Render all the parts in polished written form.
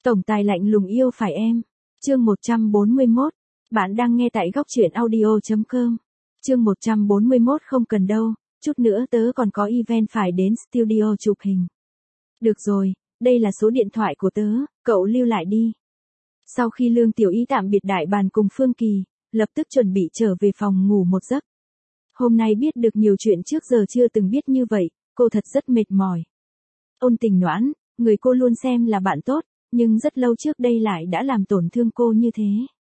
Tổng tài lạnh lùng yêu phải em. Chương 141. Bạn đang nghe tại góc truyện audio.com. Chương 141 không cần đâu, chút nữa tớ còn có event phải đến studio chụp hình. Được rồi, đây là số điện thoại của tớ, cậu lưu lại đi. Sau khi Lương Tiểu Ý tạm biệt đại bàn cùng Phương Kỳ, lập tức chuẩn bị trở về phòng ngủ một giấc. Hôm nay biết được nhiều chuyện trước giờ chưa từng biết như vậy, cô thật rất mệt mỏi. Ôn Tình Noãn, người cô luôn xem là bạn tốt, nhưng rất lâu trước đây lại đã làm tổn thương cô như thế.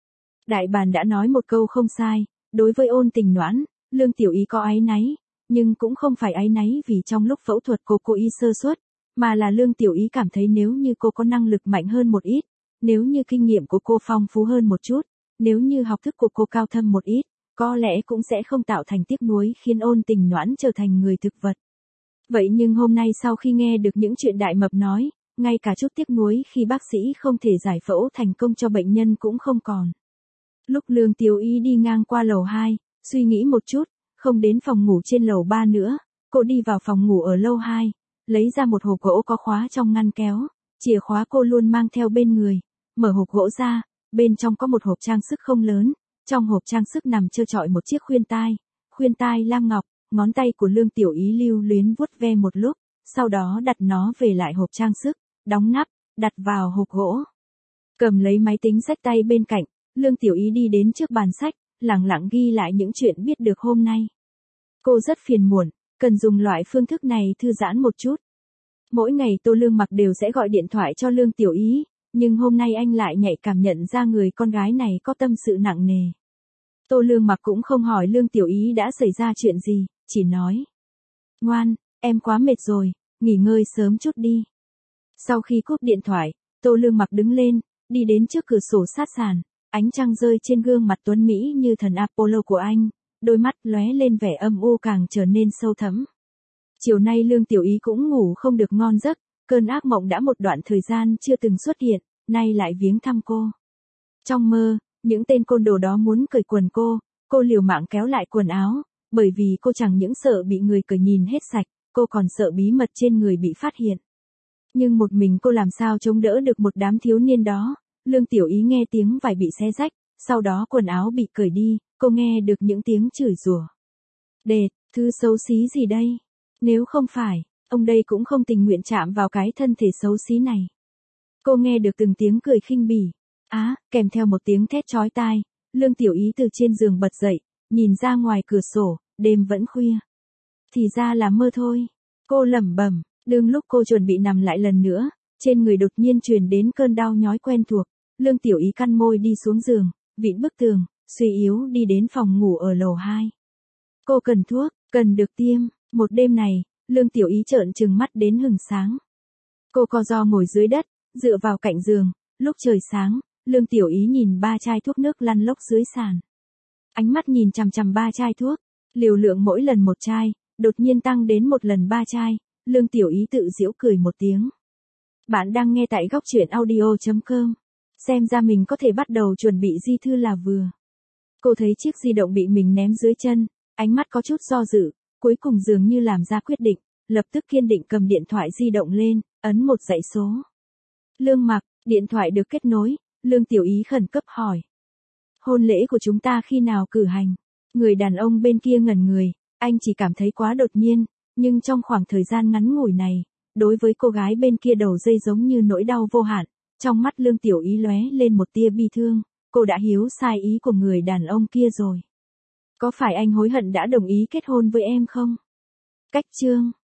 Đại bàn đã nói một câu không sai, đối với Ôn Tình Noãn, Lương Tiểu Ý có áy náy, nhưng cũng không phải áy náy vì trong lúc phẫu thuật cô cố ý sơ suất, mà là Lương Tiểu Ý cảm thấy nếu như cô có năng lực mạnh hơn một ít, nếu như kinh nghiệm của cô phong phú hơn một chút, nếu như học thức của cô cao thâm một ít, có lẽ cũng sẽ không tạo thành tiếc nuối khiến Ôn Tình Noãn trở thành người thực vật. Vậy nhưng hôm nay sau khi nghe được những chuyện Đại Mập nói, ngay cả chút tiếc nuối khi bác sĩ không thể giải phẫu thành công cho bệnh nhân cũng không còn. Lúc Lương Tiểu Ý đi ngang qua lầu 2, suy nghĩ một chút, không đến phòng ngủ trên lầu 3 nữa, cô đi vào phòng ngủ ở lầu 2, lấy ra một hộp gỗ có khóa trong ngăn kéo, chìa khóa cô luôn mang theo bên người, mở hộp gỗ ra, bên trong có một hộp trang sức không lớn, trong hộp trang sức nằm trơ trọi một chiếc khuyên tai lam ngọc, ngón tay của Lương Tiểu Ý lưu luyến vuốt ve một lúc, sau đó đặt nó về lại hộp trang sức, đóng nắp, đặt vào hộp gỗ. Cầm lấy máy tính xách tay bên cạnh, Lương Tiểu Ý đi đến trước bàn sách, lẳng lặng ghi lại những chuyện biết được hôm nay. Cô rất phiền muộn, cần dùng loại phương thức này thư giãn một chút. Mỗi ngày Tô Lương Mặc đều sẽ gọi điện thoại cho Lương Tiểu Ý, nhưng hôm nay anh lại nhạy cảm nhận ra người con gái này có tâm sự nặng nề. Tô Lương Mặc cũng không hỏi Lương Tiểu Ý đã xảy ra chuyện gì, chỉ nói: "Ngoan, em quá mệt rồi, nghỉ ngơi sớm chút đi." Sau khi cúp điện thoại, Tô Lương Mặc đứng lên, đi đến trước cửa sổ sát sàn, ánh trăng rơi trên gương mặt tuấn mỹ như thần Apollo của anh, đôi mắt lóe lên vẻ âm u càng trở nên sâu thẳm. Chiều nay Lương Tiểu Ý cũng ngủ không được ngon giấc, cơn ác mộng đã một đoạn thời gian chưa từng xuất hiện, nay lại viếng thăm cô. Trong mơ, những tên côn đồ đó muốn cởi quần cô liều mạng kéo lại quần áo, bởi vì cô chẳng những sợ bị người cởi nhìn hết sạch, cô còn sợ bí mật trên người bị phát hiện. Nhưng một mình cô làm sao chống đỡ được một đám thiếu niên đó. Lương Tiểu Ý nghe tiếng vải bị xé rách, sau đó quần áo bị cởi đi, cô nghe được những tiếng chửi rủa. "Đệt, thứ xấu xí gì đây? Nếu không phải, ông đây cũng không tình nguyện chạm vào cái thân thể xấu xí này." Cô nghe được từng tiếng cười khinh bỉ. Kèm theo một tiếng thét chói tai, Lương Tiểu Ý từ trên giường bật dậy, nhìn ra ngoài cửa sổ, đêm vẫn khuya. Thì ra là mơ thôi. Cô lẩm bẩm, đương lúc cô chuẩn bị nằm lại lần nữa, trên người đột nhiên truyền đến cơn đau nhói quen thuộc. Lương Tiểu Ý cắn môi đi xuống giường, vịn bức tường, suy yếu đi đến phòng ngủ ở lầu 2. Cô cần thuốc, cần được tiêm. Một đêm này, Lương Tiểu Ý trợn trừng mắt đến hừng sáng. Cô co ro ngồi dưới đất, dựa vào cạnh giường, lúc trời sáng, Lương Tiểu Ý nhìn 3 chai thuốc nước lăn lóc dưới sàn. Ánh mắt nhìn chằm chằm 3 chai thuốc, liều lượng mỗi lần 1 chai, đột nhiên tăng đến 1 lần 3 chai, Lương Tiểu Ý tự giễu cười một tiếng. Bạn đang nghe tại góc truyện audio.com. Xem ra mình có thể bắt đầu chuẩn bị di thư là vừa. Cô thấy chiếc di động bị mình ném dưới chân, ánh mắt có chút do dự, cuối cùng dường như làm ra quyết định, lập tức kiên định cầm điện thoại di động lên, ấn một dãy số. Lương Mặc, điện thoại được kết nối, Lương Tiểu Ý khẩn cấp hỏi: "Hôn lễ của chúng ta khi nào cử hành?" Người đàn ông bên kia ngẩn người, anh chỉ cảm thấy quá đột nhiên, nhưng trong khoảng thời gian ngắn ngủi này, đối với cô gái bên kia đầu dây giống như nỗi đau vô hạn. Trong mắt Lương Tiểu Ý lóe lên một tia bi thương, cô đã hiểu sai ý của người đàn ông kia rồi. Có phải anh hối hận đã đồng ý kết hôn với em không? Cách chương